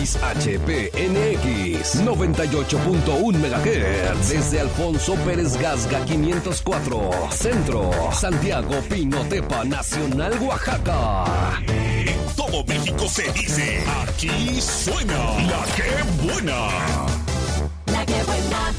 XHPNX 98.1 MHz desde Alfonso Pérez Gasga 504 Centro, Santiago Pinotepa Nacional, Oaxaca. En todo México se dice, aquí suena La Que Buena. La Que Buena.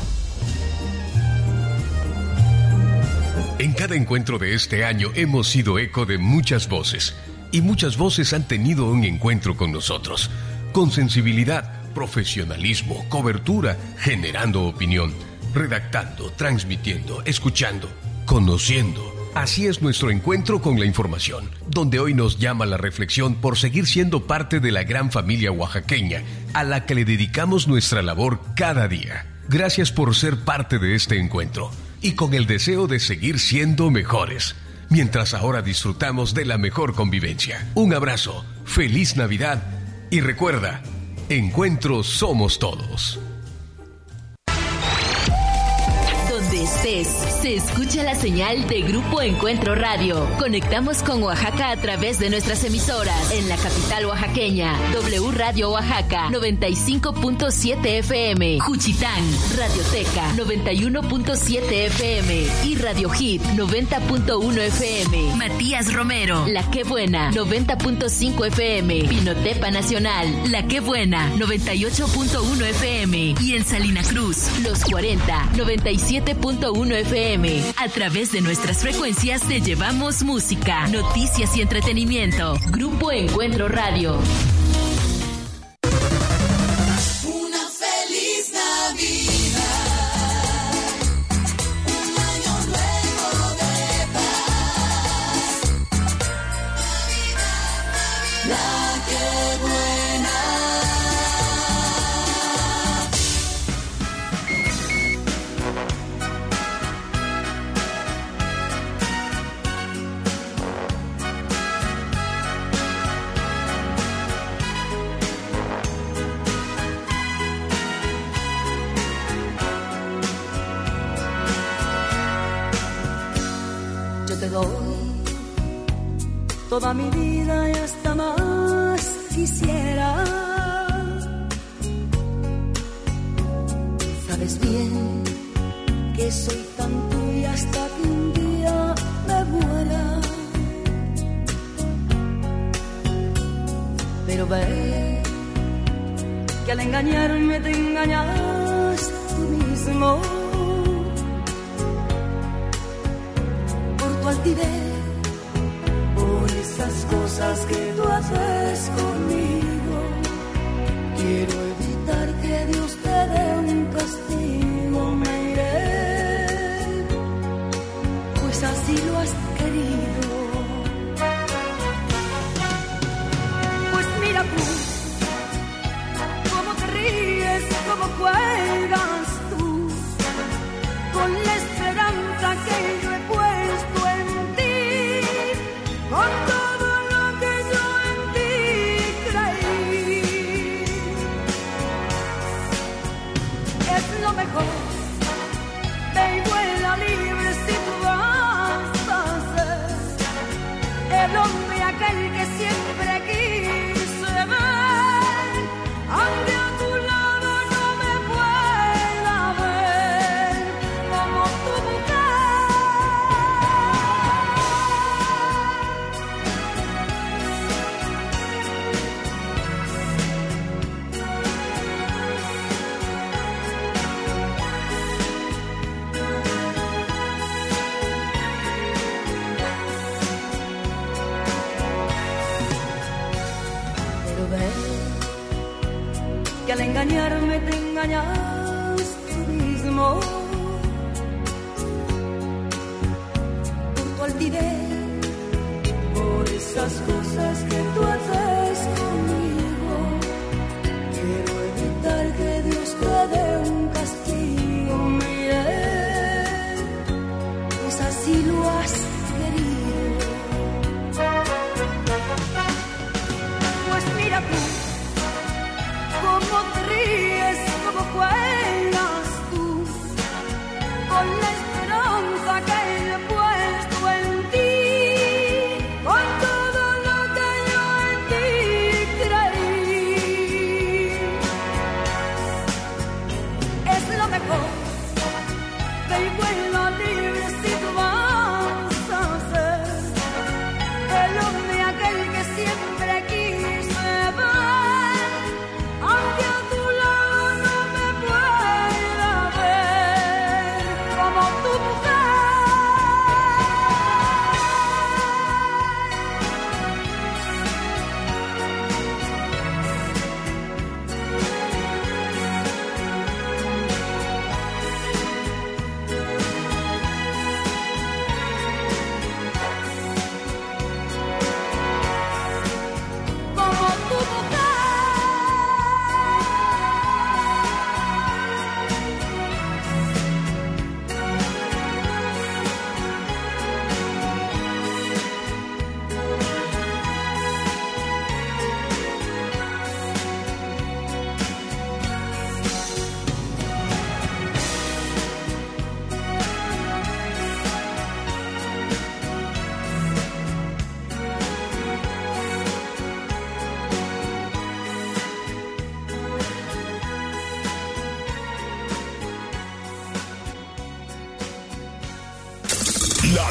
En cada encuentro de este año hemos sido eco de muchas voces, y muchas voces han tenido un encuentro con nosotros, con sensibilidad, profesionalismo, cobertura, generando opinión, redactando, transmitiendo, escuchando, conociendo. Así es nuestro encuentro con la información, donde hoy nos llama la reflexión por seguir siendo parte de la gran familia oaxaqueña, a la que le dedicamos nuestra labor cada día. Gracias por ser parte de este encuentro, y con el deseo de seguir siendo mejores, mientras ahora disfrutamos de la mejor convivencia. Un abrazo, feliz Navidad, y recuerda, encuentros somos todos. Donde estés, se escucha la señal de Grupo Encuentro Radio. Conectamos con Oaxaca a través de nuestras emisoras. En la capital oaxaqueña, W Radio Oaxaca, 95.7 FM. Juchitán, Radioteca, 91.7 FM. Y Radio Hit, 90.1 FM. Matías Romero, La Que Buena, 90.5 FM. Pinotepa Nacional, La Que Buena, 98.1 FM. Y en Salina Cruz, Los 40, 97.1 FM. A través de nuestras frecuencias te llevamos música, noticias y entretenimiento. Grupo Encuentro Radio. Una feliz Navidad, un año nuevo de paz. Navidad, La Que Buena. Te doy toda mi vida y hasta más quisiera. Sabes bien que soy tan tuya hasta que un día me muera. Pero ve que al engañarme te engañas tú mismo. Por esas cosas que tú haces conmigo, quiero evitar que Dios te dé un castigo. Me iré, pues así lo has querido. Pues mira tú, cómo te ríes, cómo juegas tú, con la esperanza que yo he puesto en ti, con todo lo que yo en ti creí. Es lo mejor, ve y vuela libre si tú vas a ser el hombre aquel que siempre quise ver, aunque a tu lado no me pueda ver como tu mujer. Que al engañarme te engañas tú mismo. Por tu altivez, por esas cosas que tú haces conmigo, quiero evitar que Dios te dé un castigo. Mire, pues así lo has querido. Pues mira tú, cómo te ríes, cómo juegas tú, con la esperanza que he puesto en ti, con todo lo que yo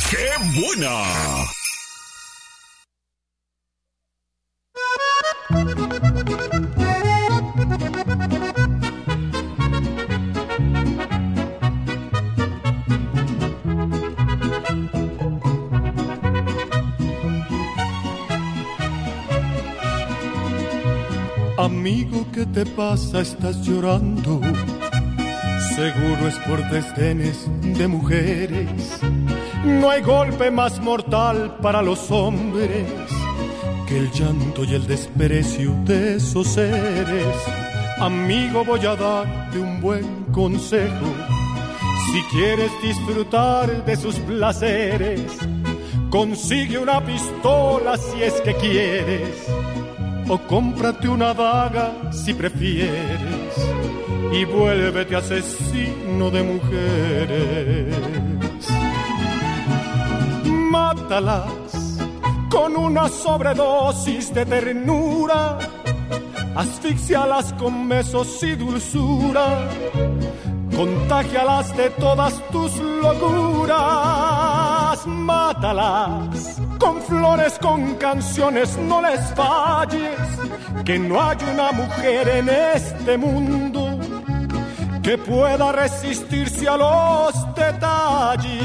que buena. Amigo, ¿qué te pasa? Estás llorando. Seguro es por desdenes de mujeres. No hay golpe más mortal para los hombres que el llanto y el desprecio de esos seres. Amigo, voy a darte un buen consejo. Si quieres disfrutar de sus placeres, consigue una pistola si es que quieres, o cómprate una daga si prefieres, y vuélvete asesino de mujeres. Mátalas con una sobredosis de ternura, asfixialas con besos y dulzura, contágialas de todas tus locuras. Mátalas con flores, con canciones, no les falles, que no hay una mujer en este mundo que pueda resistirse a los detalles.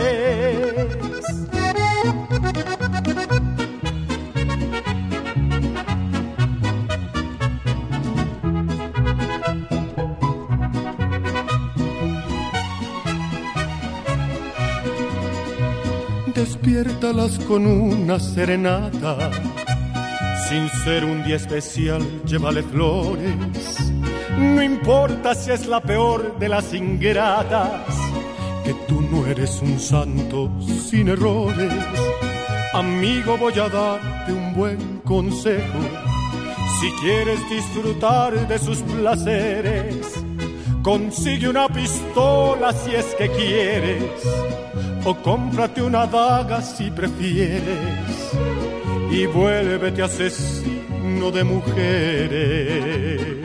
Despiértalas con una serenata, sin ser un día especial, llévale flores. No importa si es la peor de las ingratas, que tú no eres un santo sin errores. Amigo, voy a darte un buen consejo. Si quieres disfrutar de sus placeres, consigue una pistola si es que quieres, o cómprate una daga si prefieres, y vuélvete asesino de mujeres.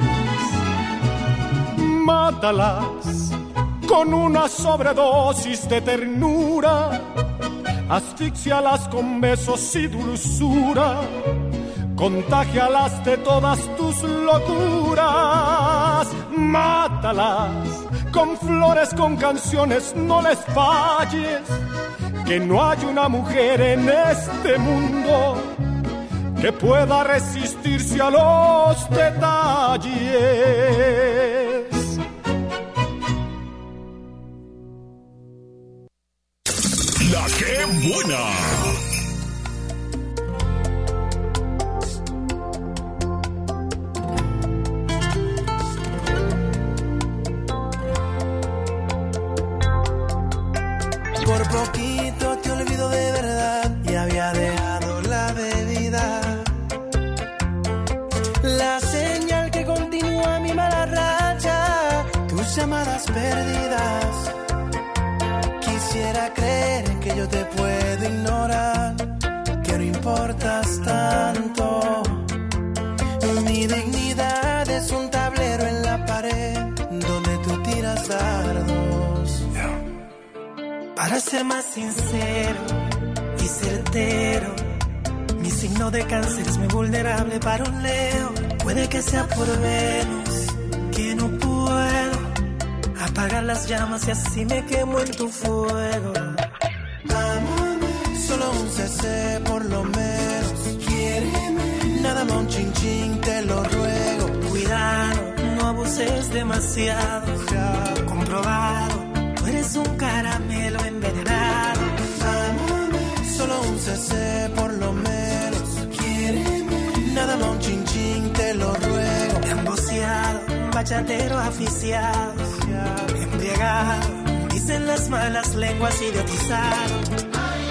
Mátalas con una sobredosis de ternura, asfixialas con besos y dulzura, contágialas de todas tus locuras. Mátalas con flores, con canciones, no les falles, que no hay una mujer en este mundo que pueda resistirse a los detalles. La que buena. Por poquito te olvido de verdad y había dejado la bebida. La señal que continúa mi mala racha, tus llamadas perdidas. Quisiera creer que yo te puedo ignorar, que no importas tanto. Mi dignidad es un tablero en la pared donde tú tiras dardos. Para ser más sincero y certero, mi signo de cáncer es muy vulnerable para un Leo. Puede que sea por Venus, que no puedo apagar las llamas y así me quemo en tu fuego. Solo un cc por lo menos, quiéreme. Nada más un chin chin, te lo ruego. Cuidado, no abuses demasiado, ya comprobado. Tú eres un caramelo envenenado. Solo un cc por lo menos, quiéreme. Nada más un chin chin, te lo ruego. Emboceado, bachatero aficiado, embriagado, dicen las malas lenguas, idiotizado.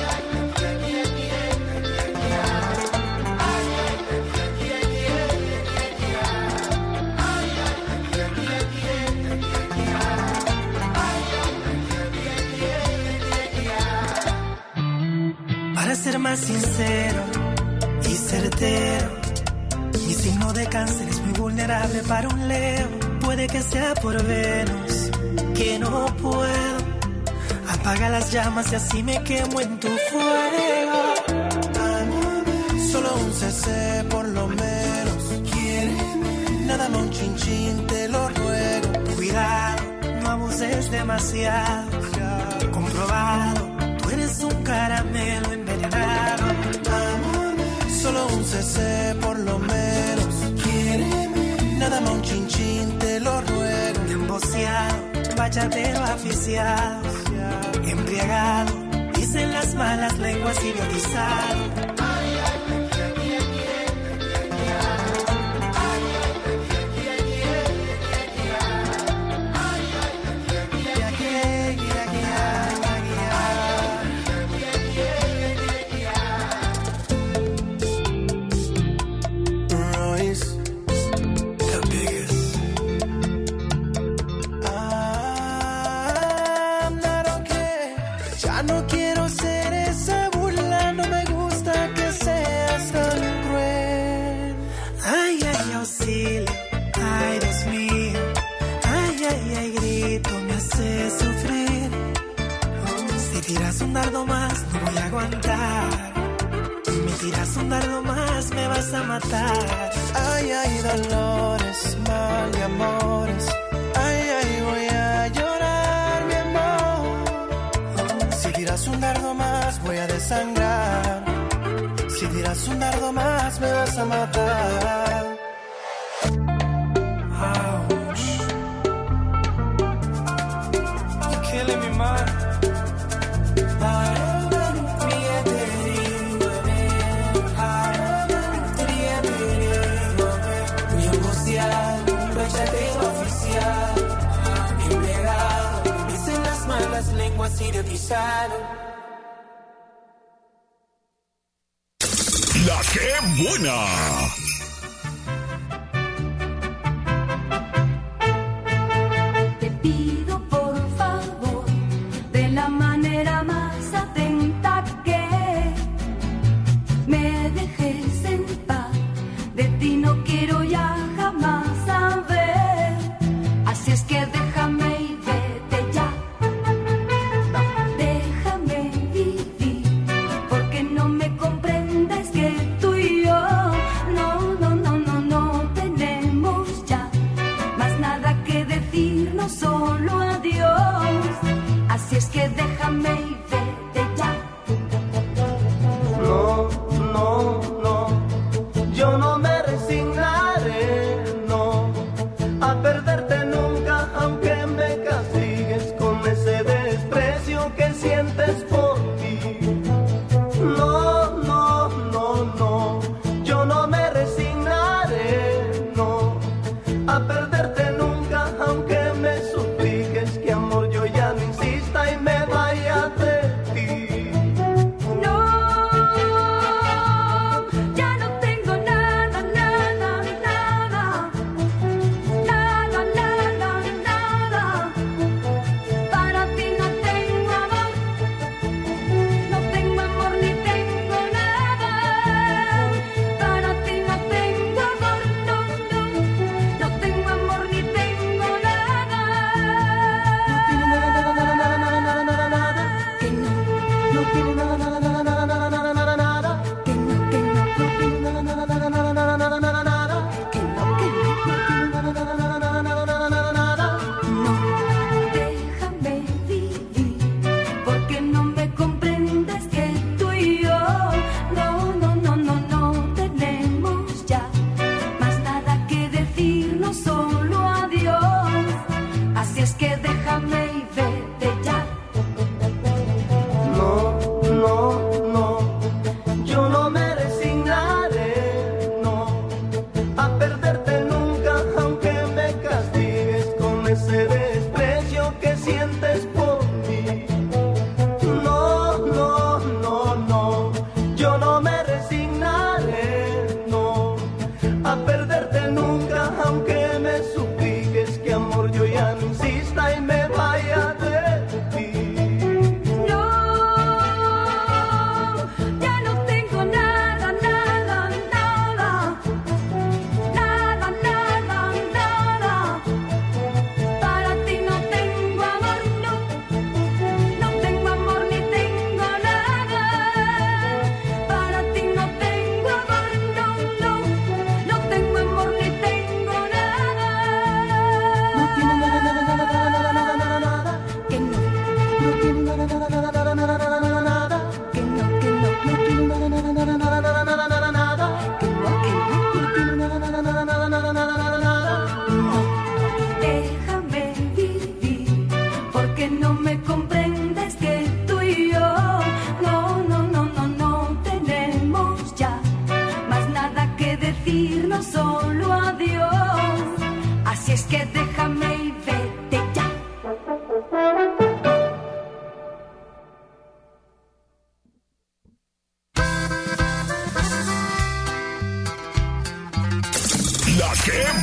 Para ser más sincero y certero, mi signo de cáncer es muy vulnerable para un Leo. Puede que sea por Venus, que no puedo Apaga las llamas y así me quemo en tu fuego. Solo un cc por lo menos. Quiéreme, nada más un chin, te lo ruego. Cuidado, no abuses demasiado. Comprobado, tú eres un caramelo envenenado. Solo un cc por lo menos. Quiéreme, nada más un chin, te lo ruego. Emboceado, bachatero aficiado, embriagado, dicen las malas lenguas, idiotizado. No quiero ser esa burla, no me gusta que seas tan cruel. Ay, ay, auxilio, ay, Dios mío. Ay, ay, ay, grito, me hace sufrir. Si tiras un dardo más, no voy a aguantar. Me tiras un dardo más, me vas a matar. Ay, ay, dolores, mal y amores. Ay, ay, voy a llorar, mi amor. Si tiras un dardo más, voy a desangrar. Si tiras un dardo más, me vas a matar. Ouch. You're killing me, man. Mi oficial, bachatero oficial, empleado, dicen las malas lenguas idiotizaron. La que buena. Te pido por favor, de la manera más atenta, que me dejes en paz. De ti no quiero ya jamás saber. Así es que déjame y vete ya. Déjame vivir, porque no me comprendes que tú y yo no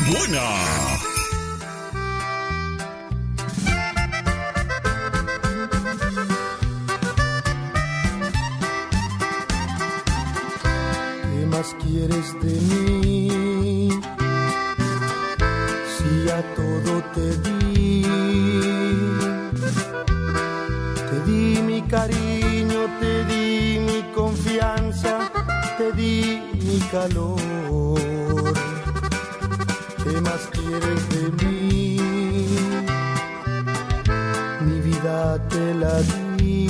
buena! ¿Qué más quieres de mí? Si a todo te di mi cariño, te di mi confianza, te di mi calor. ¿Qué más quieres de mí? Mi vida te la di.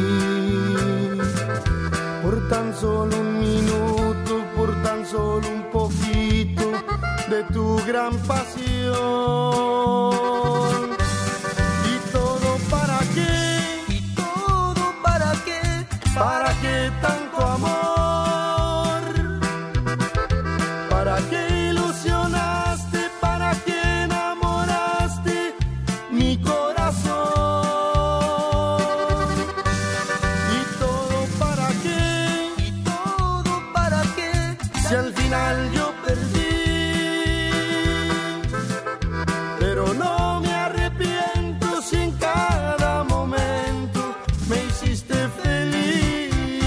Por tan solo un minuto, por tan solo un poquito de tu gran pasión. ¿Y todo para qué? ¿Y todo para qué? ¿Para qué tanto amor? ¿Para qué ilusionaste? ¿Para qué enamoraste mi corazón? ¿Y todo para qué? ¿Y todo para qué? Si al final yo perdí, pero no me arrepiento si en cada momento me hiciste feliz.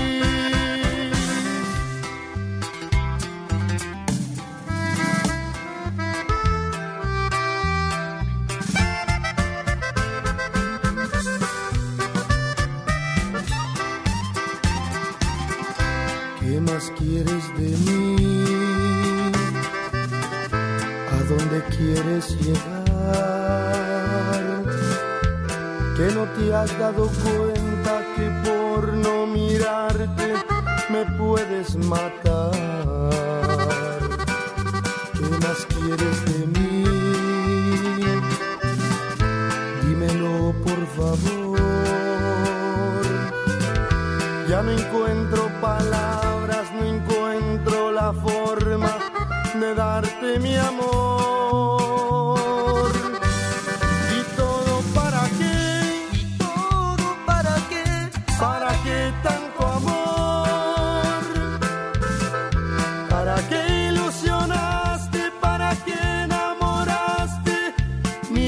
¿Qué más quieres de mí? ¿A dónde quieres llegar? Que no te has dado cuenta que por no mirarte me puedes matar. ¿Qué más quieres de mí? Dímelo por favor. Ya no encuentro palabras, no encuentro la forma de darte mi amor. ¿Y todo para qué? ¿Y todo para qué? ¿Para qué tanto amor? ¿Para qué ilusionaste? ¿Para qué enamoraste mi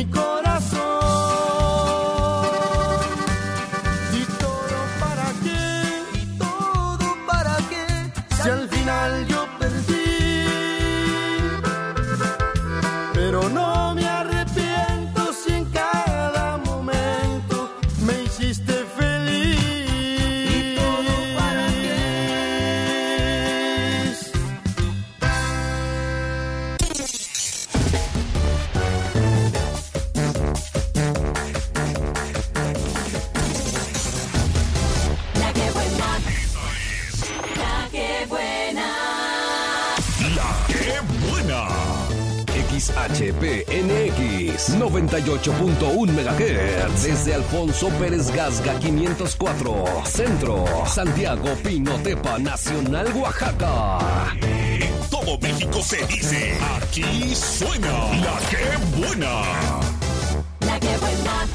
corazón? ¿Y todo para qué? ¿Y todo para qué? Si al final yo perdí, pero no me arrepiento si en cada momento me hiciste feliz. ¿Y todo para qué? La que buena. La que buena. ¡La que buena! XHPNX 98.1 MHz desde Alfonso Pérez Gasga 504 Centro, Santiago Pinotepa Nacional, Oaxaca. En todo México se dice, aquí suena La que buena. La que buena.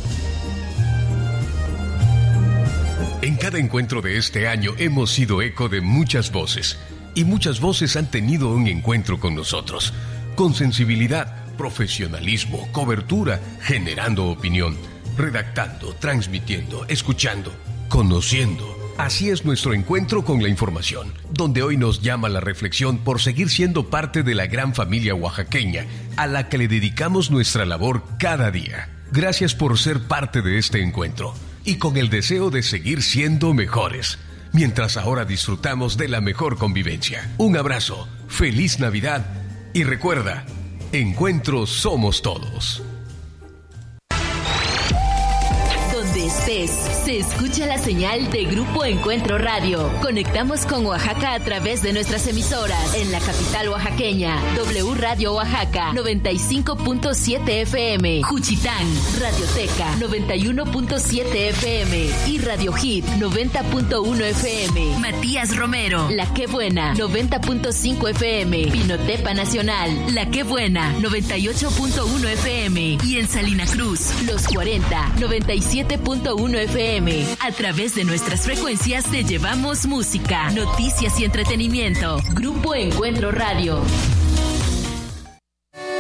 En cada encuentro de este año hemos sido eco de muchas voces, y muchas voces han tenido un encuentro con nosotros, con sensibilidad, profesionalismo, cobertura, generando opinión, redactando, transmitiendo, escuchando, conociendo. Así es nuestro encuentro con la información, donde hoy nos llama la reflexión por seguir siendo parte de la gran familia oaxaqueña, a la que le dedicamos nuestra labor cada día. Gracias por ser parte de este encuentro, y con el deseo de seguir siendo mejores, mientras ahora disfrutamos de la mejor convivencia. Un abrazo, feliz Navidad, y recuerda, encuentros somos todos. Donde estés, se escucha la señal de Grupo Encuentro Radio. Conectamos con Oaxaca a través de nuestras emisoras. En la capital oaxaqueña, W Radio Oaxaca, 95.7 FM. Juchitán, Radioteca, 91.7 FM. Y Radio Hit, 90.1 FM. Matías Romero, La Que Buena, 90.5 FM. Pinotepa Nacional, La Que Buena, 98.1 FM. Y en Salina Cruz, Los 40, 97.1 FM. A través de nuestras frecuencias te llevamos música, noticias y entretenimiento. Grupo Encuentro Radio.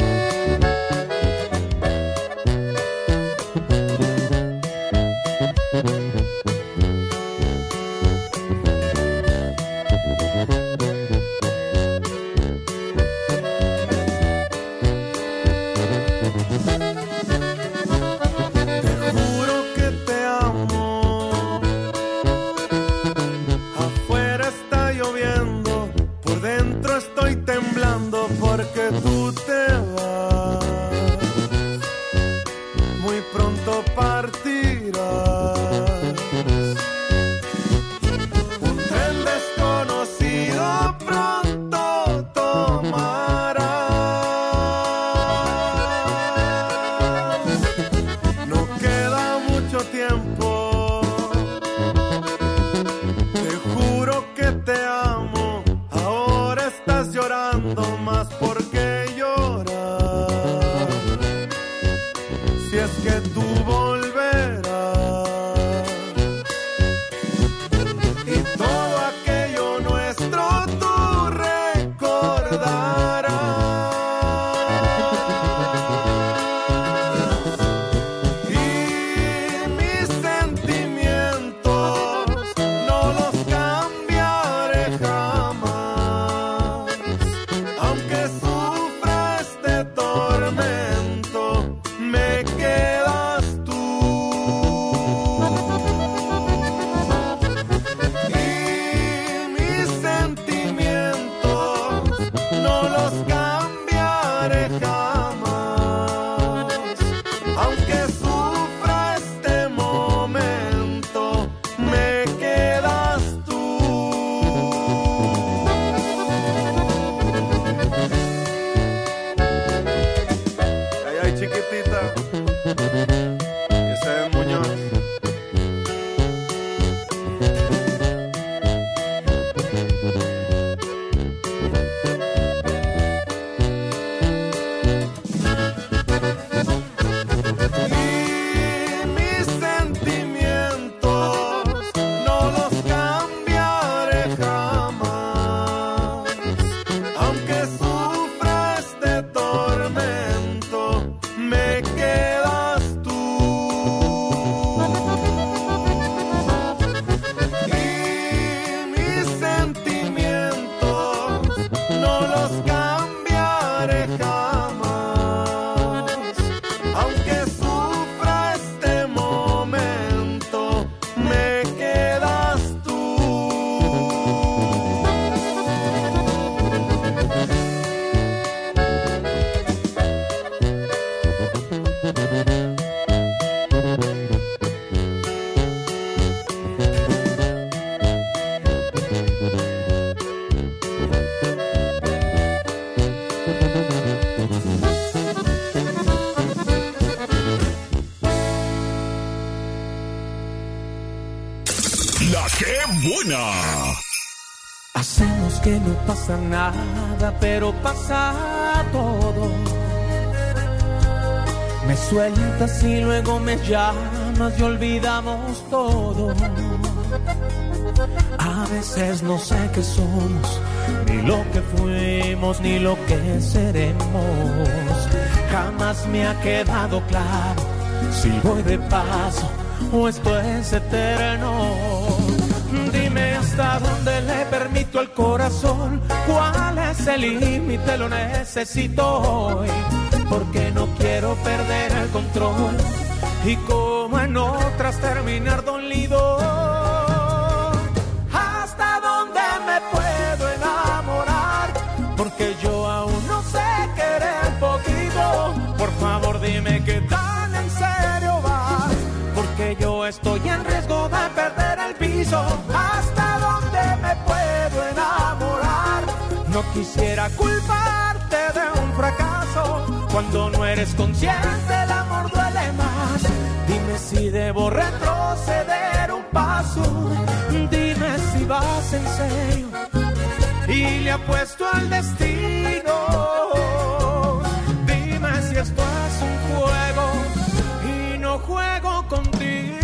Hacemos que no pasa nada, pero pasa todo. Me sueltas y luego me llamas y olvidamos todo. A veces no sé qué somos, ni lo que fuimos, ni lo que seremos. Jamás me ha quedado claro si voy de paso o esto es eterno. Dime hasta dónde le permito al corazón, cuál es el límite, lo necesito hoy, porque no quiero perder el control y como en otras terminar dolido. ¿Hasta dónde me puedo enamorar? Porque yo aún no sé querer poquito. Por favor dime qué tan en serio vas, porque yo estoy en riesgo de perder el piso. ¿Hasta dónde me puedo enamorar? No quisiera culparte de un fracaso. Cuando no eres consciente el amor duele más. Dime si debo retroceder un paso. Dime si vas en serio y le apuesto al destino. Dime si esto es un juego y no juego contigo.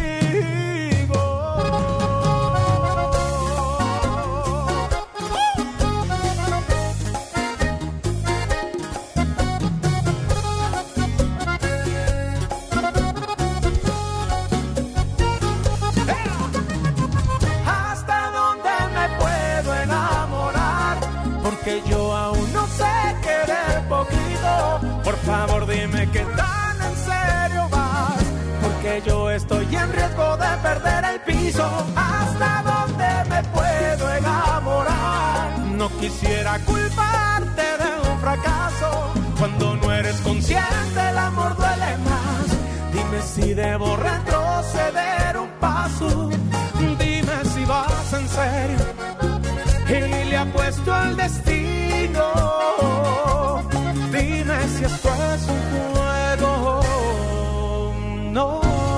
Que yo aún no sé querer poquito. Por favor dime qué tan en serio vas, porque yo estoy en riesgo de perder el piso. ¿Hasta dónde me puedo enamorar? No quisiera culparte de un fracaso. Cuando no eres consciente el amor duele más. Dime si debo retroceder un paso. Dime si vas en serio y le apuesto al destino. Dime si esto es un juego. No.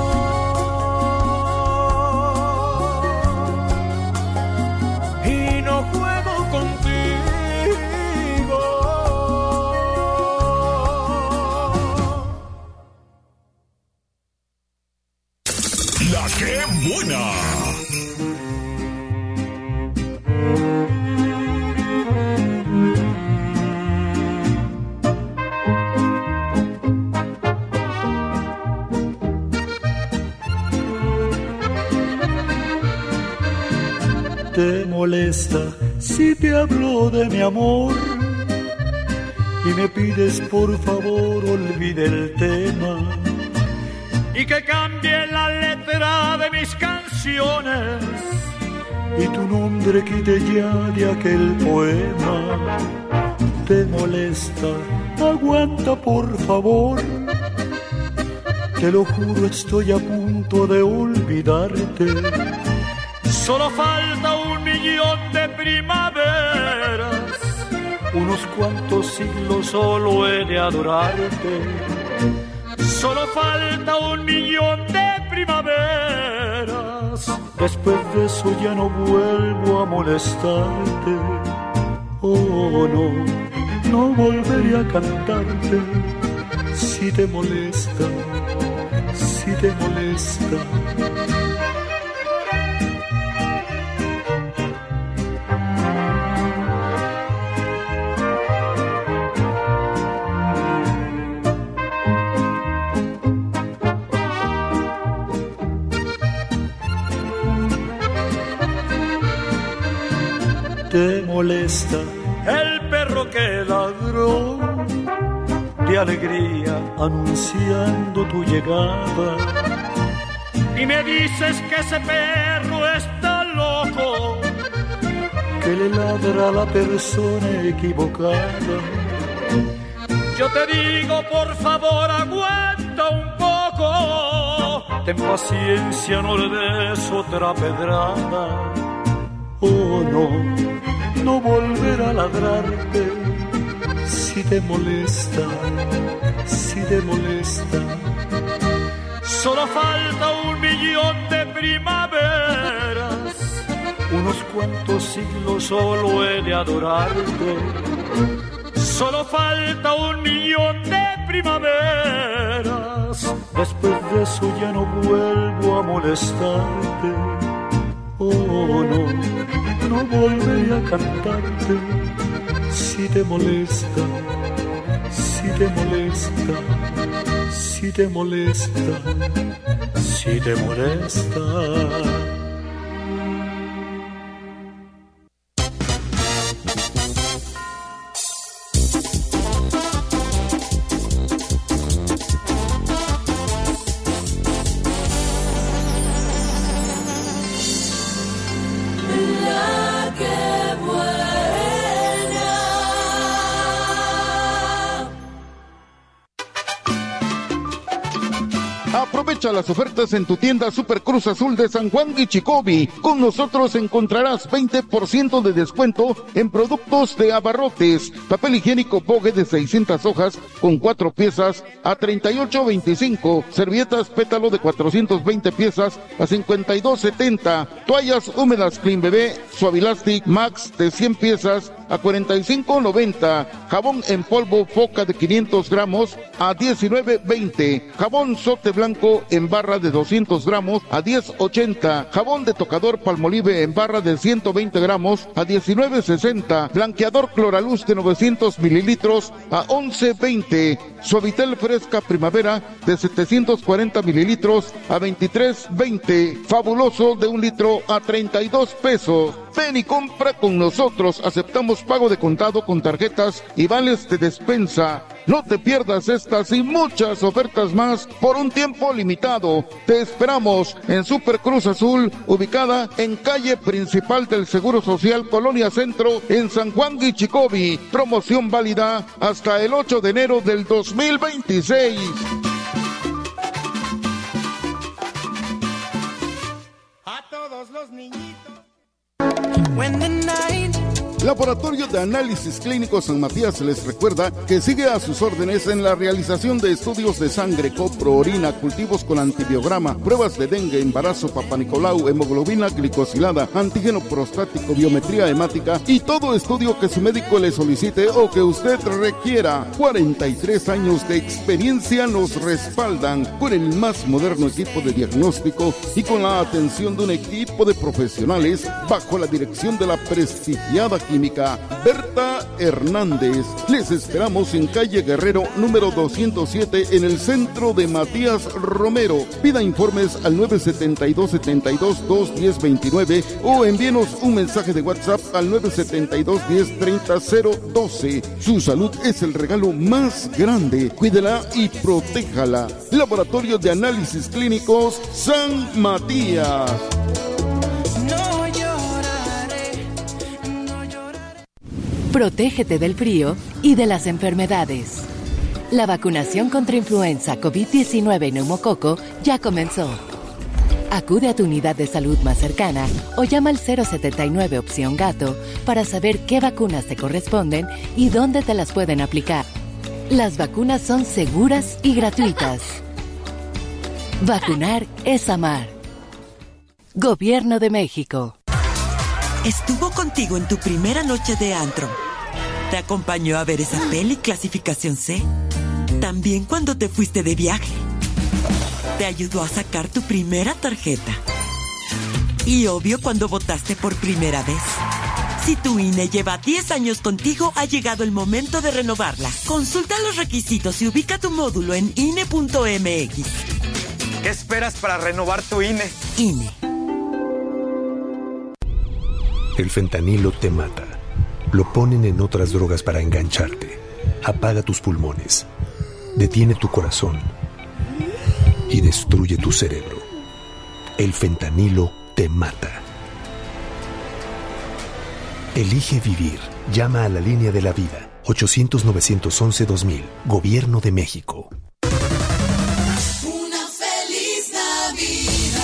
Y no juego contigo. La que buena. ¿Te molesta si te hablo de mi amor? Y me pides por favor olvide el tema y que cambie la letra de mis canciones y tu nombre quite ya de aquel poema. ¿Te molesta? Aguanta por favor. Te lo juro, estoy a punto de olvidarte. Solo falta 1.000.000 de primaveras, unos cuantos siglos solo he de adorarte. Solo falta 1.000.000 de primaveras, después de eso ya no vuelvo a molestarte. Oh no, no volveré a cantarte. Si te molesta, si te molesta. ¿Te molesta el perro que ladró de alegría anunciando tu llegada? Y me dices que ese perro está loco, que le ladra a la persona equivocada. Yo te digo, por favor, aguanta un poco, ten paciencia, no le des otra pedrada. Oh no, no volverá a ladrarte. Si te molesta, si te molesta. Solo falta 1.000.000 de primaveras, unos cuantos siglos solo he de adorarte. Solo falta 1.000.000 de primaveras. Después de eso ya no vuelvo a molestarte. Oh, no volveré a cantarte. Si te molesta, si te molesta, si te molesta, si te molesta. Aprovecha las ofertas en tu tienda Super Cruz Azul de San Juan y Chicobi. Con nosotros encontrarás 20% de descuento en productos de abarrotes. Papel higiénico Bogue de 600 hojas con 4 piezas a $38.25. Servilletas Pétalo de 420 piezas a $52.70. Toallas húmedas Clean Bebé Suavilastic Max de 100 piezas a $45.90. Jabón en polvo Foca de 500 gramos a $19.20. Jabón Sote Blanco en barra de 200 gramos a $10.80. Jabón de tocador Palmolive en barra de 120 gramos a $19.60. Blanqueador Cloraluz de 900 mililitros a $11.20. Suavitel Fresca Primavera de 740 mililitros a $23.20. Fabuloso de 1 litro a $32. Ven y compra con nosotros. Aceptamos pago de contado con tarjetas y vales de despensa. No te pierdas estas y muchas ofertas más por un tiempo limitado. Te esperamos en Super Cruz Azul, ubicada en calle principal del Seguro Social, Colonia Centro, en San Juan y Chicobi. Promoción válida hasta el 8 de enero del 2026. A todos los niñitos. Laboratorio de Análisis Clínicos San Matías les recuerda que sigue a sus órdenes en la realización de estudios de sangre, copro, orina, cultivos con antibiograma, pruebas de dengue, embarazo, papanicolau, hemoglobina glicosilada, antígeno prostático, biometría hemática y todo estudio que su médico le solicite o que usted requiera. 43 años de experiencia nos respaldan con el más moderno equipo de diagnóstico y con la atención de un equipo de profesionales bajo la dirección de la prestigiada química Berta Hernández. Les esperamos en calle Guerrero número 207 en el centro de Matías Romero. Pida informes al 972-72-210-29 o envíenos un mensaje de WhatsApp al 972-10-30-012. Su salud es el regalo más grande. Cuídela y protéjala. Laboratorio de Análisis Clínicos San Matías. Protégete del frío y de las enfermedades. La vacunación contra influenza, COVID-19 y neumococo ya comenzó. Acude a tu unidad de salud más cercana o llama al 079 opción gato para saber qué vacunas te corresponden y dónde te las pueden aplicar. Las vacunas son seguras y gratuitas. Vacunar es amar. Gobierno de México. Estuvo contigo en tu primera noche de antro. Te acompañó a ver esa peli clasificación C. También cuando te fuiste de viaje. Te ayudó a sacar tu primera tarjeta. Y obvio cuando votaste por primera vez. Si tu INE lleva 10 años contigo, ha llegado el momento de renovarla. Consulta los requisitos y ubica tu módulo en INE.mx. ¿Qué esperas para renovar tu INE? INE. El fentanilo te mata. Lo ponen en otras drogas para engancharte. Apaga tus pulmones. Detiene tu corazón. Y destruye tu cerebro. El fentanilo te mata. Elige vivir. Llama a la línea de la vida. 800-911-2000. Gobierno de México. Una feliz Navidad.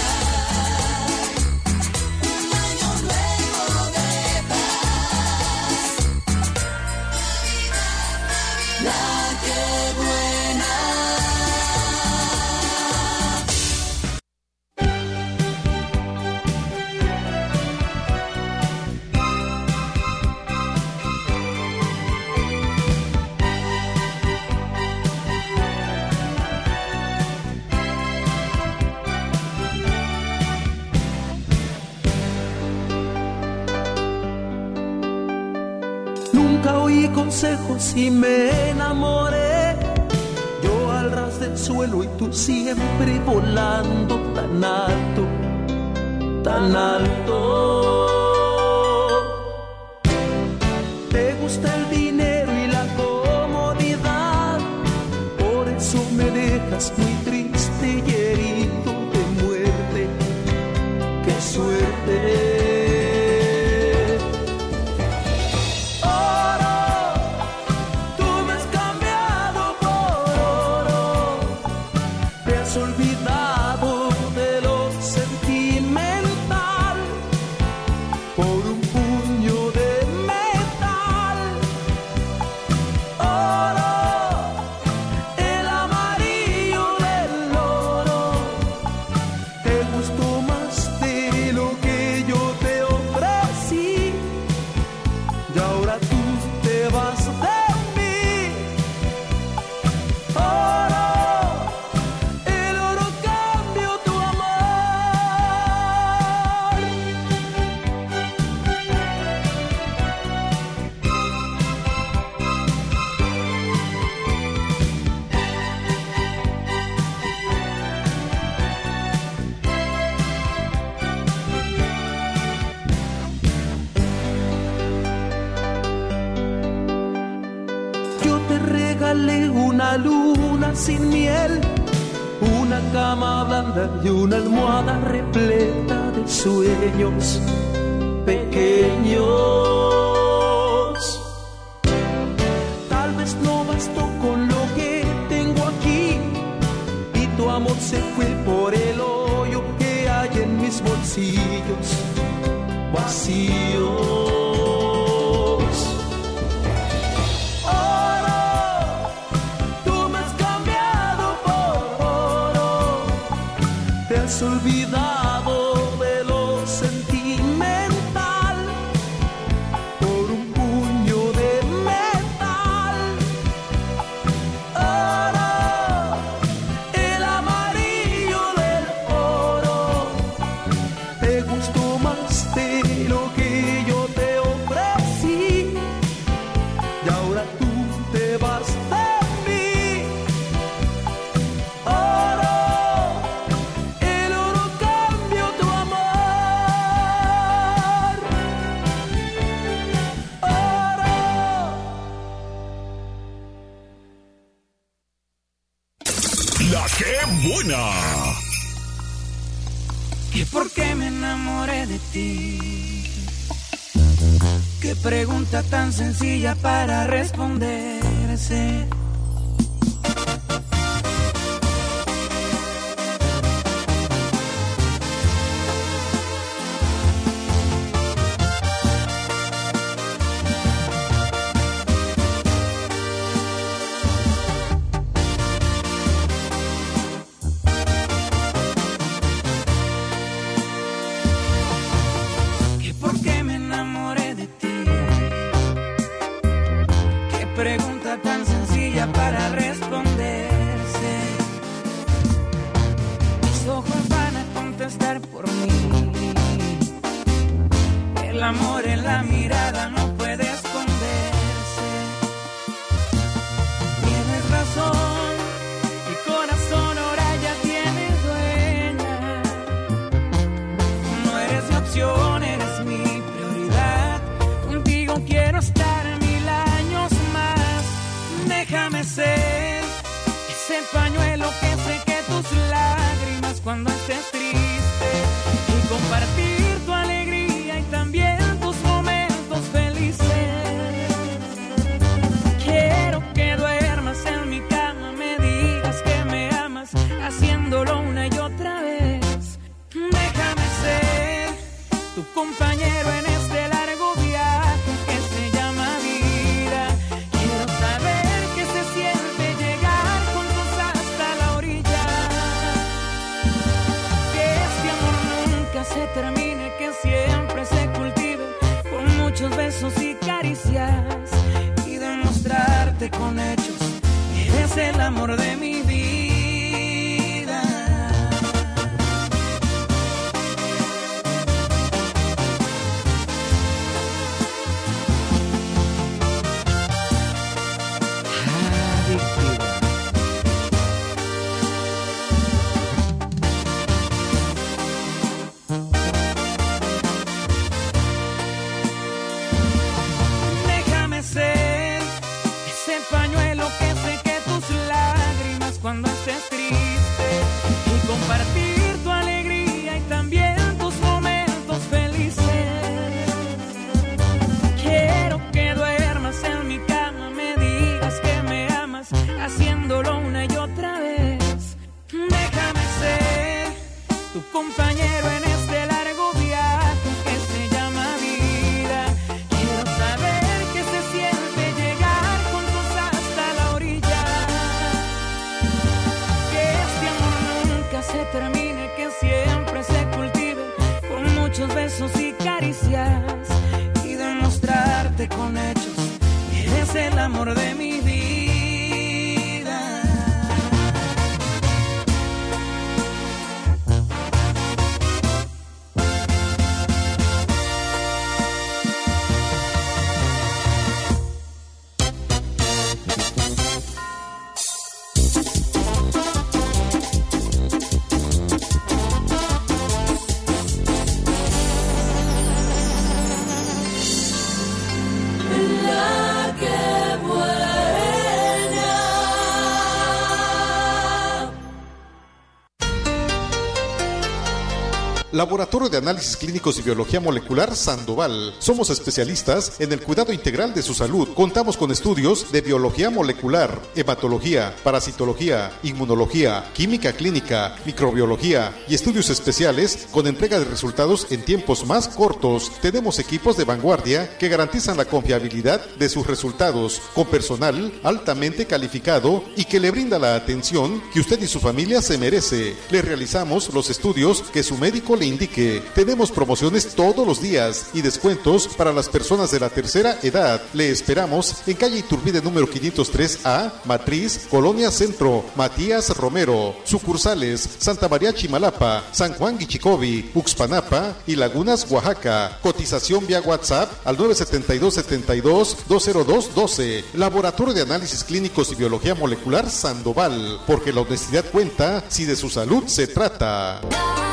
consejos y me enamoré. Yo al ras del suelo y tú siempre volando tan alto, tan alto. Te gusta el dinero y la comodidad, por eso me dejas muy triste y herido de muerte. ¡Qué suerte! Una luna sin miel, una cama blanda y una almohada repleta de sueños pequeños. Tal vez no bastó con lo que tengo aquí y tu amor se fue por el hoyo que hay en mis bolsillos vacíos. Olvidado de lo sentimental por un puño de metal. Ahora el amarillo del oro te gustó más de lo que yo te ofrecí y ahora tú te vas de mí. Buena. ¿Y por qué me enamoré de ti? Qué pregunta tan sencilla para responderse. cuando estés triste y compartir tu alegría y también tus momentos felices. Quiero que duermas en mi cama, me digas que me amas, haciéndolo una y otra vez. Déjame ser tu compañero en este largo viaje que se llama vida. Quiero saber qué se siente llegar juntos hasta la orilla. Que este amor nunca se termine, que siempre se cultive con muchos besos y caricias, y demostrarte con hechos que eres el amor de mi vida. Laboratorio de Análisis Clínicos y Biología Molecular Sandoval. Somos especialistas en el cuidado integral de su salud. Contamos con estudios de biología molecular, hematología, parasitología, inmunología, química clínica, microbiología y estudios especiales con entrega de resultados en tiempos más cortos. Tenemos equipos de vanguardia que garantizan la confiabilidad de sus resultados, con personal altamente calificado y que le brinda la atención que usted y su familia se merece. Le realizamos los estudios que su médico le indique. Tenemos promociones todos los días y descuentos para las personas de la tercera edad. Le esperamos en calle Iturbide número 503A, Matriz, Colonia Centro, Matías Romero. Sucursales Santa María Chimalapa, San Juan Guichicobi, Uxpanapa y Lagunas, Oaxaca. Cotización vía WhatsApp al 972-72-20212. Laboratorio de Análisis Clínicos y Biología Molecular Sandoval, porque la honestidad cuenta si de su salud se trata.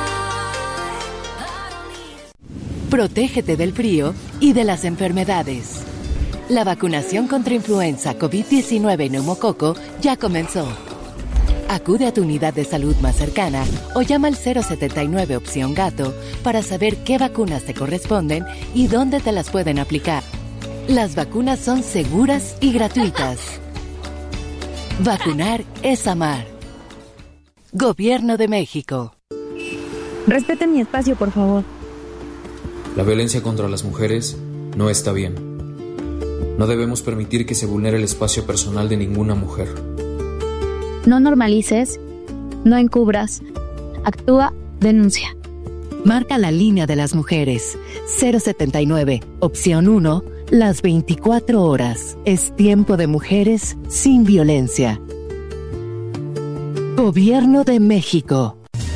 Protégete del frío y de las enfermedades. La vacunación contra influenza, COVID-19 y neumococo ya comenzó. Acude a tu unidad de salud más cercana o llama al 079 opción gato para saber qué vacunas te corresponden y dónde te las pueden aplicar. Las vacunas son seguras y gratuitas. Vacunar es amar. Gobierno de México. Respete mi espacio, por favor. La violencia contra las mujeres no está bien. No debemos permitir que se vulnere el espacio personal de ninguna mujer. No normalices, no encubras, actúa, denuncia. Marca la línea de las mujeres. 079, opción 1, las 24 horas. Es tiempo de mujeres sin violencia. Gobierno de México.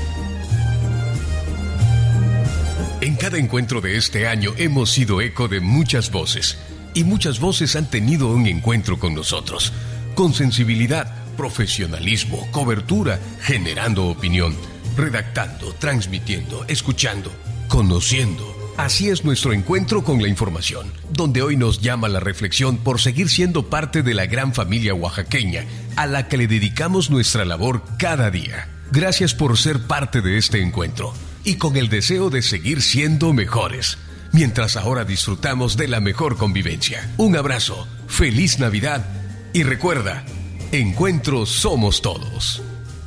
En cada encuentro de este año hemos sido eco de muchas voces, y muchas voces han tenido un encuentro con nosotros, con sensibilidad, profesionalismo, cobertura, generando opinión, redactando, transmitiendo, escuchando, conociendo. Así es nuestro encuentro con la información, donde hoy nos llama la reflexión por seguir siendo parte de la gran familia oaxaqueña, a la que le dedicamos nuestra labor cada día. Gracias por ser parte de este encuentro, y con el deseo de seguir siendo mejores, mientras ahora disfrutamos de la mejor convivencia. Un abrazo, feliz Navidad, y recuerda, encuentros somos todos.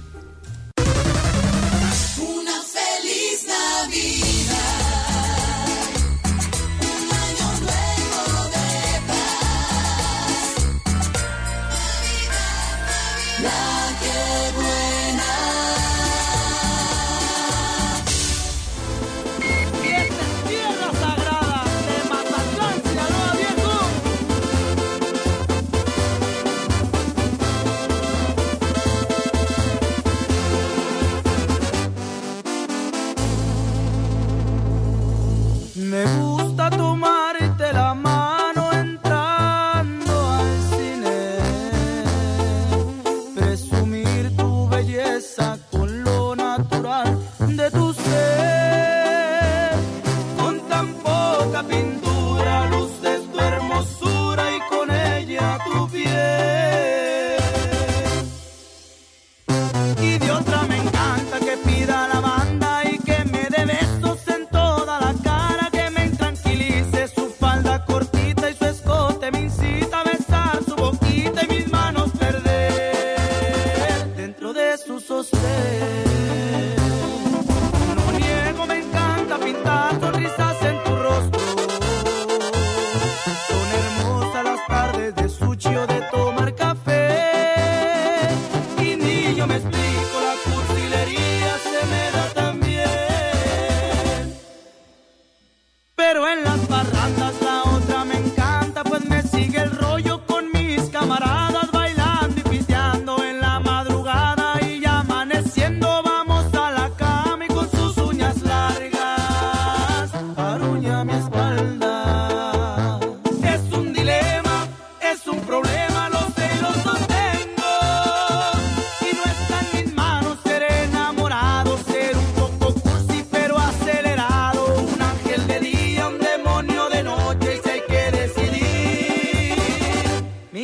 Una feliz Navidad, un año nuevo de paz. Navidad, la que buena.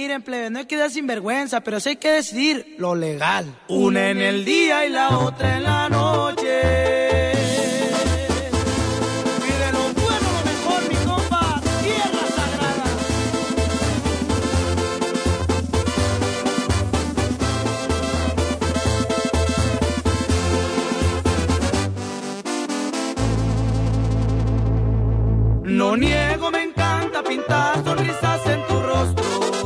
Miren, plebe, no hay que dar sinvergüenza, pero sí hay que decidir lo legal. Una en el día y la otra en la noche. Pide lo bueno, lo mejor, mi compa, tierra sagrada. No niego, me encanta pintar sonrisas en tu rostro.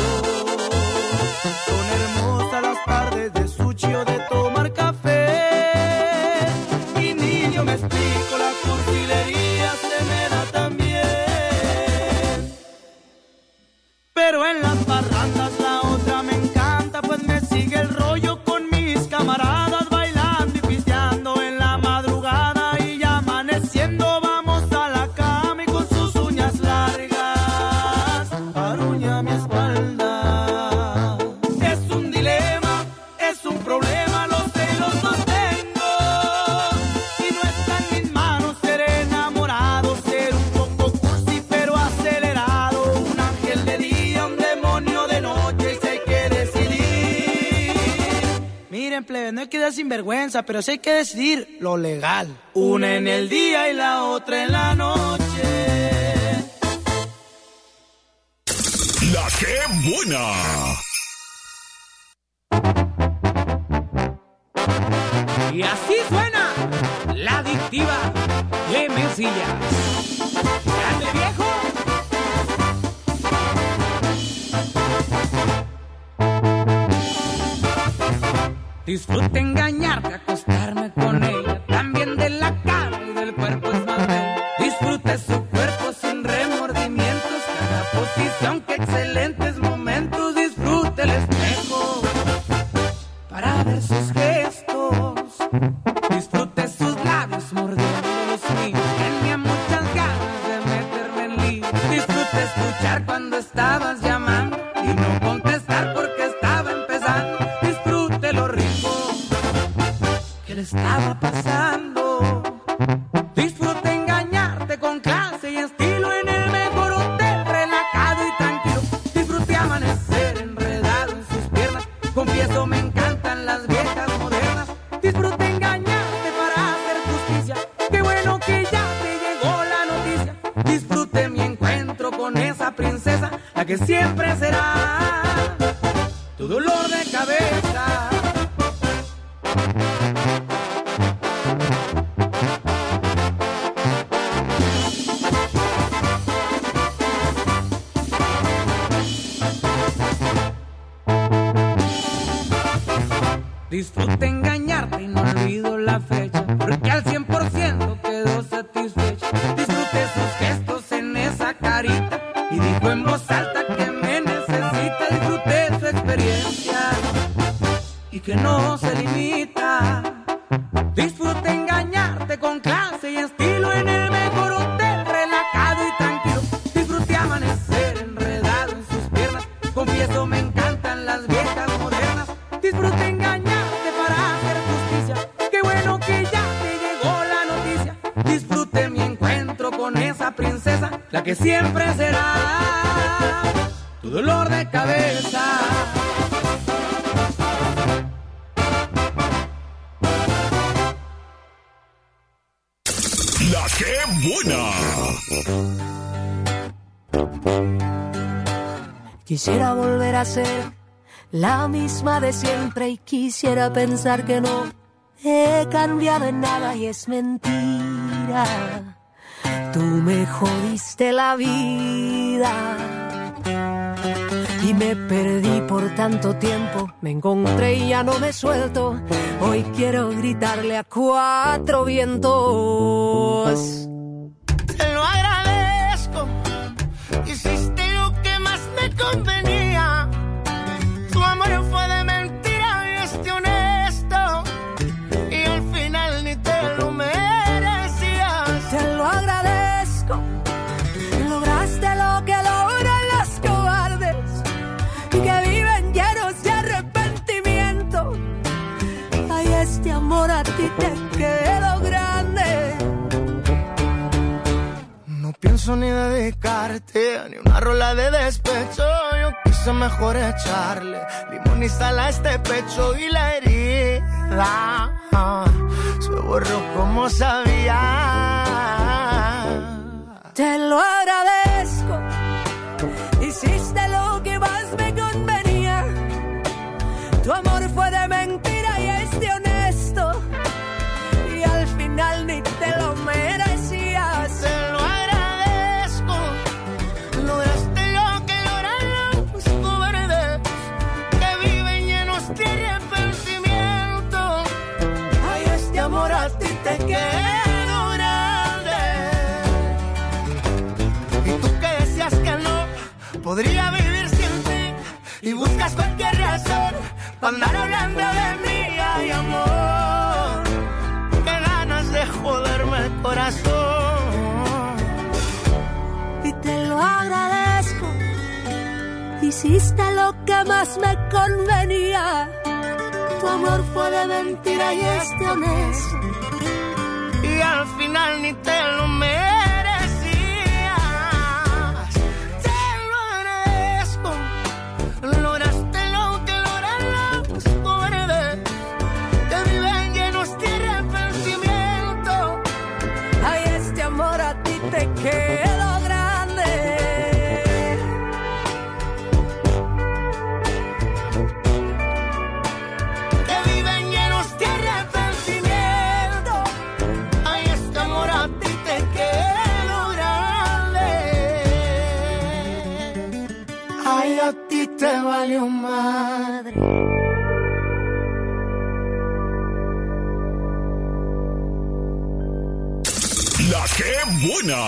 Son hermosas las tardes de sushi o de tomar café. Mi niño, me explico, la cursilería se me da también. Pero en las parrandas la otra me encanta, pues me sigue el rollo con mis camaradas, bailando y pisteando en la madrugada y ya amaneciendo. Vamos a la cama y con sus uñas largas aruña mi espalda. Es un dilema, es un problema, lo sé y lo sostengo. Y no está en mis manos ser enamorado, ser un poco cursi pero acelerado. Un ángel de día, un demonio de noche y sé que decidir. Miren, plebe, no hay que dar sinvergüenza, pero sí hay que decidir lo legal. Una en el día y la otra en la noche. La que buena. Y así suena la adictiva Clemencilla. ¡Grande viejo! Disfruto engañarte, acostarme con ella. También de la cara y del cuerpo es más bella. Disfrute su cuerpo sin remordimientos. Cada posición, que excelentes momentos. Disfrute el espejo para ver sus gestos. Disfrute sus labios mordiendo los míos. Tenía muchas ganas de meterme en lío. Disfrute escuchar cuando estabas llamando y no contestar porque estaba empezando. Disfrute lo rico que le estaba pasando. Disfrute engañarte con clase y estilo en el mejor hotel, relajado y tranquilo. Disfrute amanecer enredado en sus piernas. Confieso, me encantan las viejas modernas. Disfrute engañarte para hacer justicia. Qué bueno que ya te llegó la noticia. Disfrute mi encuentro con esa princesa, la que siempre será tu dolor de cabeza. Disfrute engañarte y no olvido la fecha, porque al 100% quedó satisfecha. Disfrute sus gestos en esa carita y dijo en voz alta que me necesita. Disfrute su experiencia y que no se limita. Disfrute engañarte con clase y estilo en el mejor hotel, relajado y tranquilo. Disfrute amanecer enredado en sus piernas. Confieso, me encantan las viejas modernas. Disfrute engañarte para hacer justicia. Qué bueno que ya te llegó la noticia. Disfrute mi encuentro con esa princesa, la que siempre será tu dolor de cabeza. La que buena. Quisiera volver a ser la misma de siempre y quisiera pensar que no he cambiado en nada y es mentira. Tú me jodiste la vida y me perdí por tanto tiempo. Me encontré y ya no me suelto. Hoy quiero gritarle a cuatro vientos. Te lo agradezco. Hiciste lo que más me convenía. Tu amor fue de mentira y este honesto. Y al final ni te lo merecías. Te lo agradezco. Lograste lo que logran los cobardes y que viven llenos de arrepentimiento. Ay, este amor a ti te quedó grande. No pienso ni dedicarte ni una rola de despecho. Yo quise es mejor echarle limón y sal a este pecho y la herida se borró como sabía. Te lo agradezco, hiciste lo que más me convenía. Tu amor fue de mentira y es de honesto, y al final ni te lo merecías. Te lo agradezco, lograste lo que logran los cobardes que viven llenos de arrepentimiento. Ay, este amor a ti te quedó grande. Y tú que decías que no podría vivir sin ti, y buscas cualquier razón para andar hablando de mí. Ay, amor, qué ganas de joderme el corazón. Y te lo agradezco, hiciste lo que más me convenía. Tu amor fue de mentira y es de honesto, y al final ni te lo merecías. Te lo agradezco, lograste lo que logran los cobardes que viven llenos de arrepentimiento. Ay, este amor a ti te quedó grande. Que viven llenos de arrepentimiento. Ay, este amor a ti te quedó grande. Ay, a ti te valió madre. La que buena.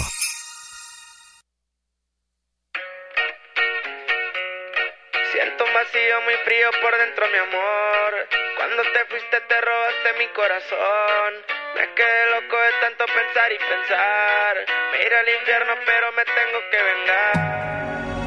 Siento un vacío muy frío por dentro, mi amor. Cuando te fuiste te robaste mi corazón. Me quedé loco de tanto pensar y pensar. Me iré al infierno pero me tengo que vengar.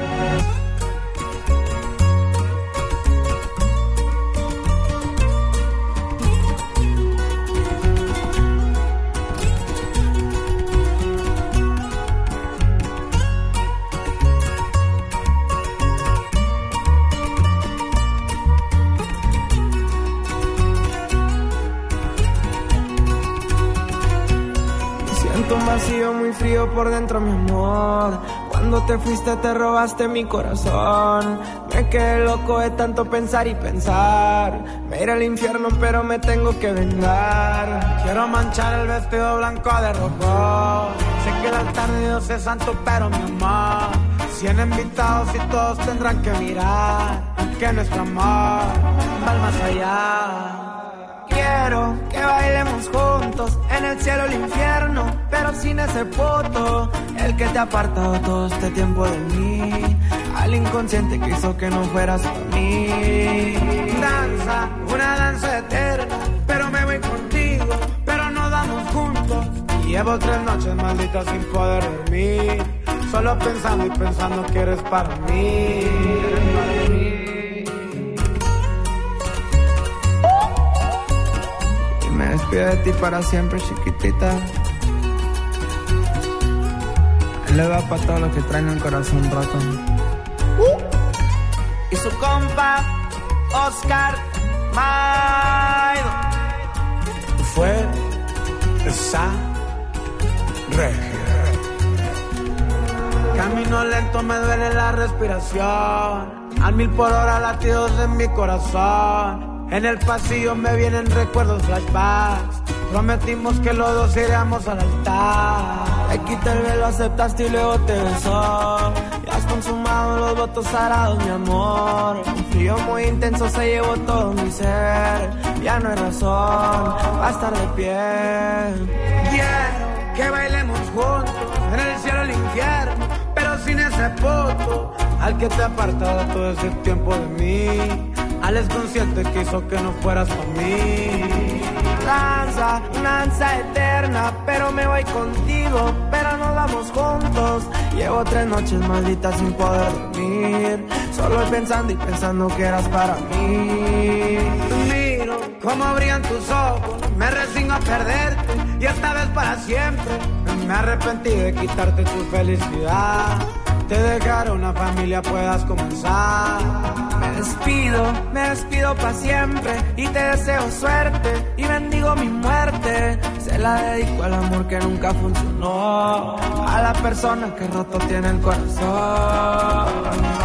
Siento un vacío muy frío por dentro, mi amor. Cuando te fuiste te robaste mi corazón. Me quedé loco de tanto pensar y pensar. Me iré al infierno pero me tengo que vengar. Quiero manchar el vestido blanco de rojo. Sé que el altar de Dios es santo pero mi amor, 100 invitados y todos tendrán que mirar que nuestro amor va más allá. Quiero que bailemos juntos en el cielo o el infierno, pero sin ese puto, el que te ha apartado todo este tiempo de mí, al inconsciente que hizo que no fueras para mí. Danza, una danza eterna, pero me voy contigo, pero nos damos juntos. Llevo 3 noches malditas sin poder dormir, solo pensando y pensando que eres para mí. Me despido de ti para siempre, chiquitita. Él le va para todos los que traen el corazón roto. Y su compa, Oscar Maido. Fue esa regia. Camino lento, me duele la respiración. A 1000 por hora latidos en mi corazón. En el pasillo me vienen recuerdos, flashbacks. Prometimos que los dos iríamos al altar. Te quité el velo, aceptaste y luego te besó. Ya has consumado los votos sagrados, mi amor. Un frío muy intenso se llevó todo mi ser. Ya no hay razón para estar de pie. Quiero que bailemos juntos en el cielo o el infierno, pero sin ese puto, al que te ha apartado todo ese tiempo de mí, al inconsciente que hizo que no fueras para mí. Danza, una danza eterna, pero me voy contigo, pero nos vamos juntos. Llevo 3 noches malditas sin poder dormir, solo pensando y pensando que eras para mí. Miro cómo brillan tus ojos, me resigno a perderte, y esta vez para siempre. Me arrepentí de quitarte tu felicidad. de dejar una familia puedas comenzar. Me despido pa' siempre y te deseo suerte y bendigo mi muerte. Se la dedico al amor que nunca funcionó, a la persona que roto tiene el corazón.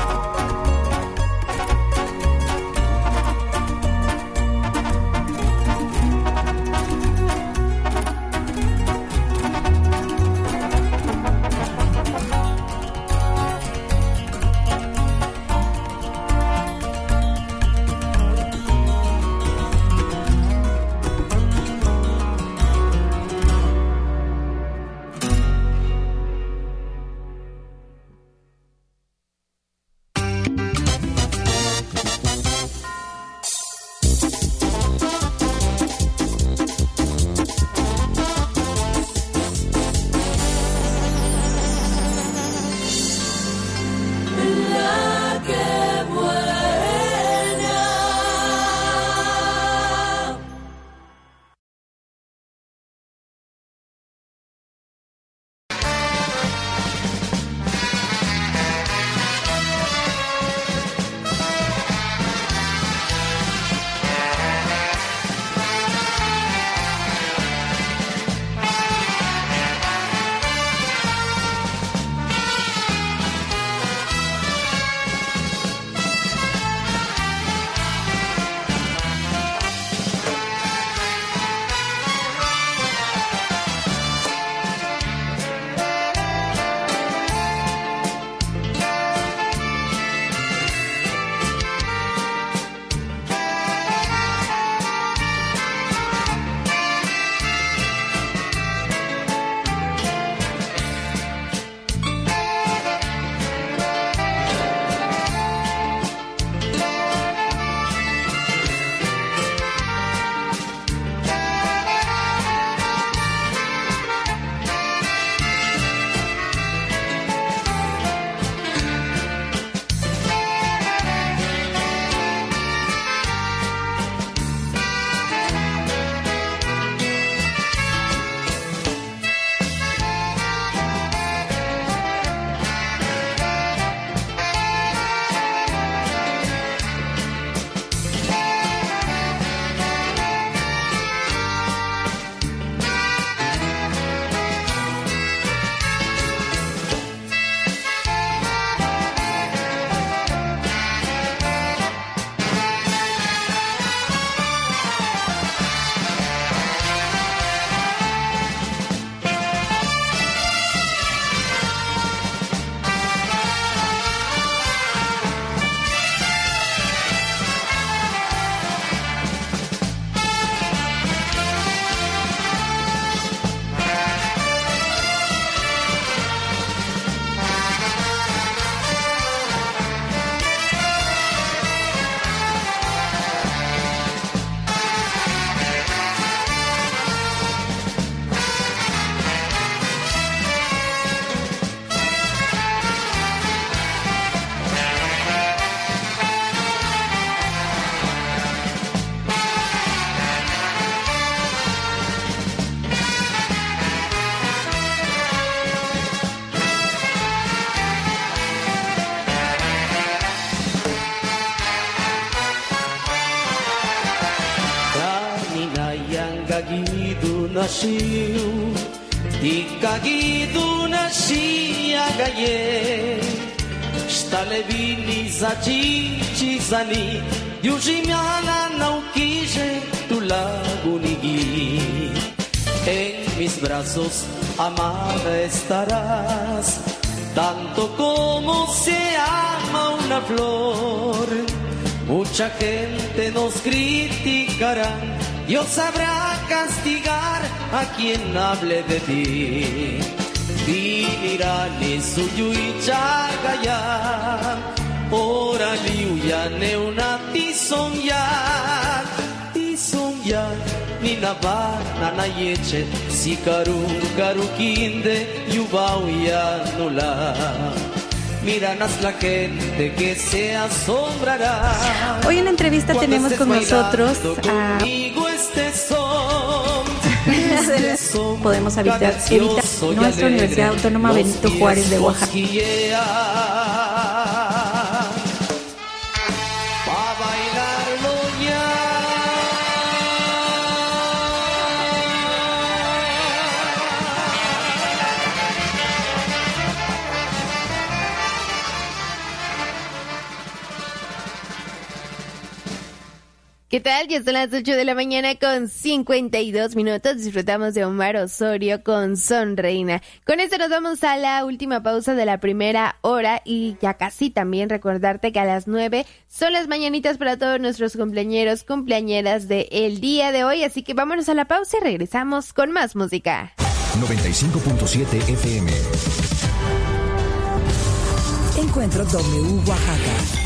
nasciu, di cagidu nascia gaie, stalebini zacici zani, diujimiana nauquije tu lagunigi. En mis brazos, amada estarás, tanto como se ama una flor. Mucha gente nos criticará, Dios sabrá castigar a quien hable de ti. Vinirani suyui chagaya, ora liuya neuna tisongya, tisongya ni navana na yeche, si karu kinde yubauya nula. Míranos la gente que se asombrará. Hoy en la entrevista tenemos con nosotros a podemos evitar nuestra Universidad Autónoma Benito Juárez de Oaxaca. ¿Qué tal? Ya son las 8 de la mañana con 52 minutos. Disfrutamos de Omar Osorio con Sonreina. Con esto nos vamos a la última pausa de la primera hora y ya casi también recordarte que a las 9 son las mañanitas para todos nuestros cumpleañeros, cumpleañeras del día de hoy. Así que vámonos a la pausa y regresamos con más música. 95.7 FM. Encuentro W Oaxaca.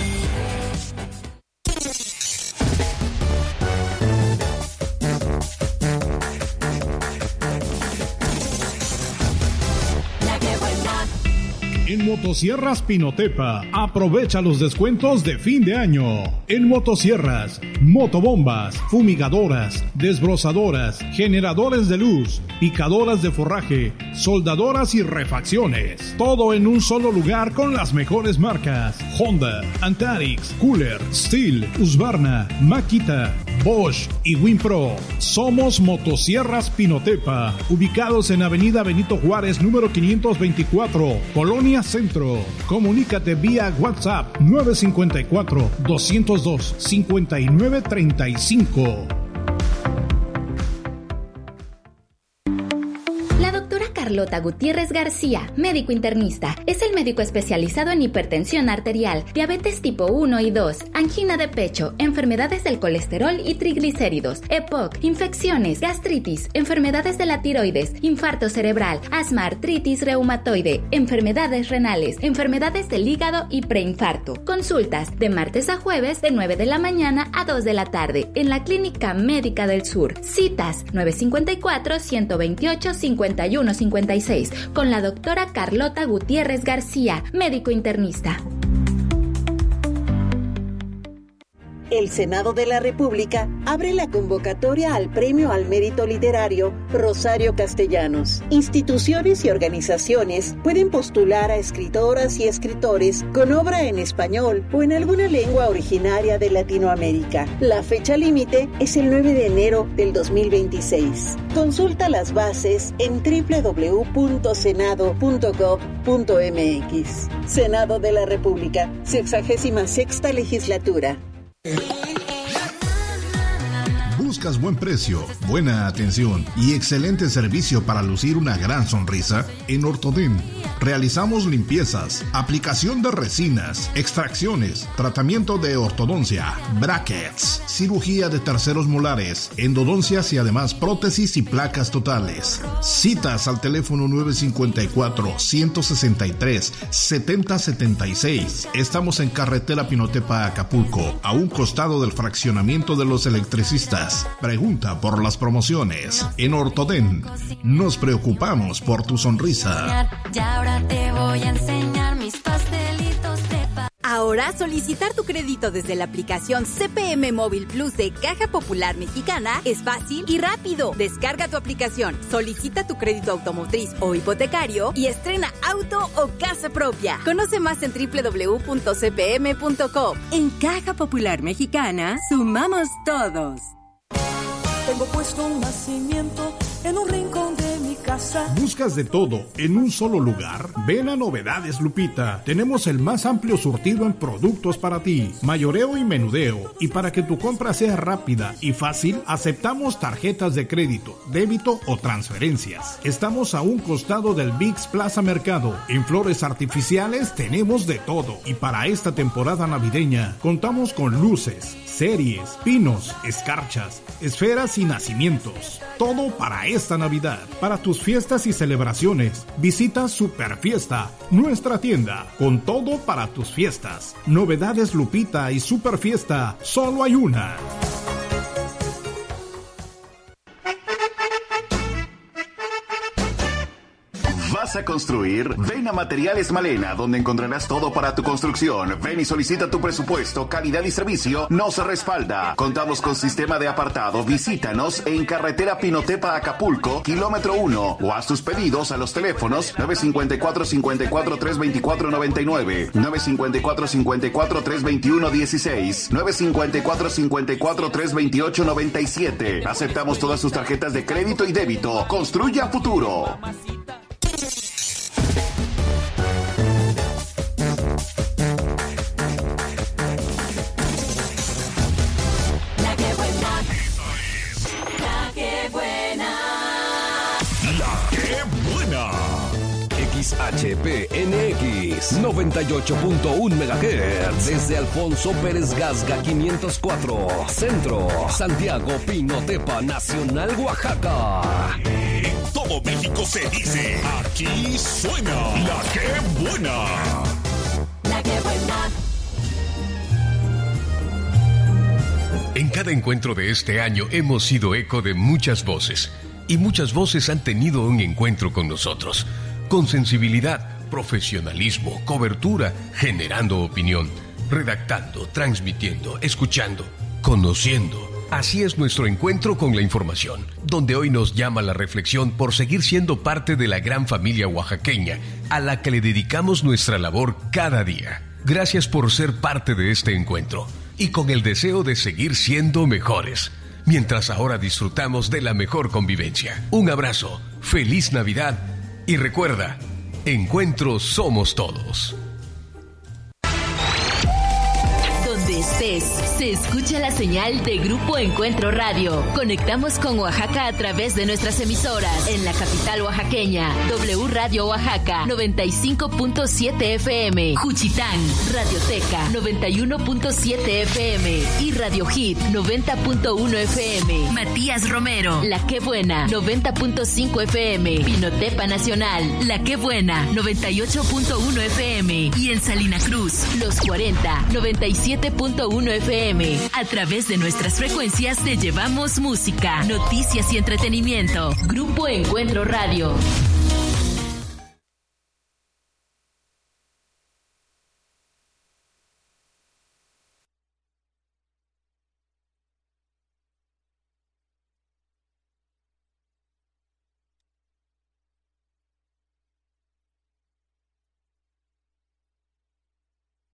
En Motosierras Pinotepa, aprovecha los descuentos de fin de año. En motosierras, motobombas, fumigadoras, desbrozadoras, generadores de luz, picadoras de forraje, soldadoras y refacciones. Todo en un solo lugar con las mejores marcas: Honda, Antarix, Cooler, Steel, Husqvarna, Makita, Bosch y Winpro. Somos Motosierras Pinotepa, ubicados en Avenida Benito Juárez, número 524, Colonia Centro. Comunícate vía WhatsApp 954-202-5935. Carlota Gutiérrez García, médico internista. Es el médico especializado en hipertensión arterial, diabetes tipo 1 y 2, angina de pecho, enfermedades del colesterol y triglicéridos, EPOC, infecciones, gastritis, enfermedades de la tiroides, infarto cerebral, asma, artritis reumatoide, enfermedades renales, enfermedades del hígado y preinfarto. Consultas de martes a jueves de 9 de la mañana a 2 de la tarde en la Clínica Médica del Sur. Citas 954-128-5156 con la doctora Carlota Gutiérrez García, médico internista. El Senado de la República abre la convocatoria al Premio al Mérito Literario Rosario Castellanos. Instituciones y organizaciones pueden postular a escritoras y escritores con obra en español o en alguna lengua originaria de Latinoamérica. La fecha límite es el 9 de enero del 2026. Consulta las bases en www.senado.gov.mx. Senado de la República, 66ª Legislatura. ¿Buscas buen precio, buena atención y excelente servicio para lucir una gran sonrisa? En Ortodent realizamos limpiezas, aplicación de resinas, extracciones, tratamiento de ortodoncia, brackets, cirugía de terceros molares, endodoncias y además prótesis y placas totales. Citas al teléfono 954-163-7076. Estamos en carretera Pinotepa, Acapulco, a un costado del fraccionamiento de los electricistas. Pregunta por las promociones. En Ortodent nos preocupamos por tu sonrisa. Y ahora te voy a enseñar mis pastelitos de Ahora solicitar tu crédito desde la aplicación CPM Móvil Plus de Caja Popular Mexicana es fácil y rápido. Descarga tu aplicación, solicita tu crédito automotriz o hipotecario y estrena auto o casa propia. Conoce más en www.cpm.com. En Caja Popular Mexicana, sumamos todos. Tengo puesto un nacimiento en un rincón de mi casa. ¿Buscas de todo en un solo lugar? Ven a Novedades Lupita. Tenemos el más amplio surtido en productos para ti, mayoreo y menudeo. Y para que tu compra sea rápida y fácil, aceptamos tarjetas de crédito, débito o transferencias. Estamos a un costado del VIX Plaza Mercado. En flores artificiales tenemos de todo. Y para esta temporada navideña, contamos con luces, series, pinos, escarchas, esferas y nacimientos. Todo para esta Navidad. Para tus fiestas y celebraciones, visita Superfiesta, nuestra tienda, con todo para tus fiestas. Novedades Lupita y Superfiesta, solo hay una. ¿Vas a construir? Ven a Materiales Malena, donde encontrarás todo para tu construcción. Ven y solicita tu presupuesto, calidad y servicio nos respalda. Contamos con sistema de apartado. Visítanos en carretera Pinotepa Acapulco, kilómetro 1, o haz tus pedidos a los teléfonos 954-54-324-99, 954-54-321-16, 954-54-328-97. Aceptamos todas sus tarjetas de crédito y débito. Construye a futuro. HPNX 98.1 MHz desde Alfonso Pérez Gasga 504 Centro, Santiago Pinotepa Nacional, Oaxaca. En todo México se dice, aquí suena La Que Buena. La Que Buena. En cada encuentro de este año hemos sido eco de muchas voces, y muchas voces han tenido un encuentro con nosotros, con sensibilidad, profesionalismo, cobertura, generando opinión, redactando, transmitiendo, escuchando, conociendo. Así es nuestro encuentro con la información, donde hoy nos llama la reflexión por seguir siendo parte de la gran familia oaxaqueña, a la que le dedicamos nuestra labor cada día. Gracias por ser parte de este encuentro, y con el deseo de seguir siendo mejores, mientras ahora disfrutamos de la mejor convivencia. Un abrazo, feliz Navidad, y recuerda, encuentros somos todos. Donde estés, se escucha la señal de Grupo Encuentro Radio. Conectamos con Oaxaca a través de nuestras emisoras. En la capital oaxaqueña, W Radio Oaxaca, 95.7 FM. Juchitán, Radioteca, 91.7 FM. Y Radio Hit, 90.1 FM. Matías Romero, La Que Buena, 90.5 FM. Pinotepa Nacional, La Que Buena, 98.1 FM. Y en Salina Cruz, Los 40, 97.1 FM. A través de nuestras frecuencias te llevamos música, noticias y entretenimiento. Grupo Encuentro Radio.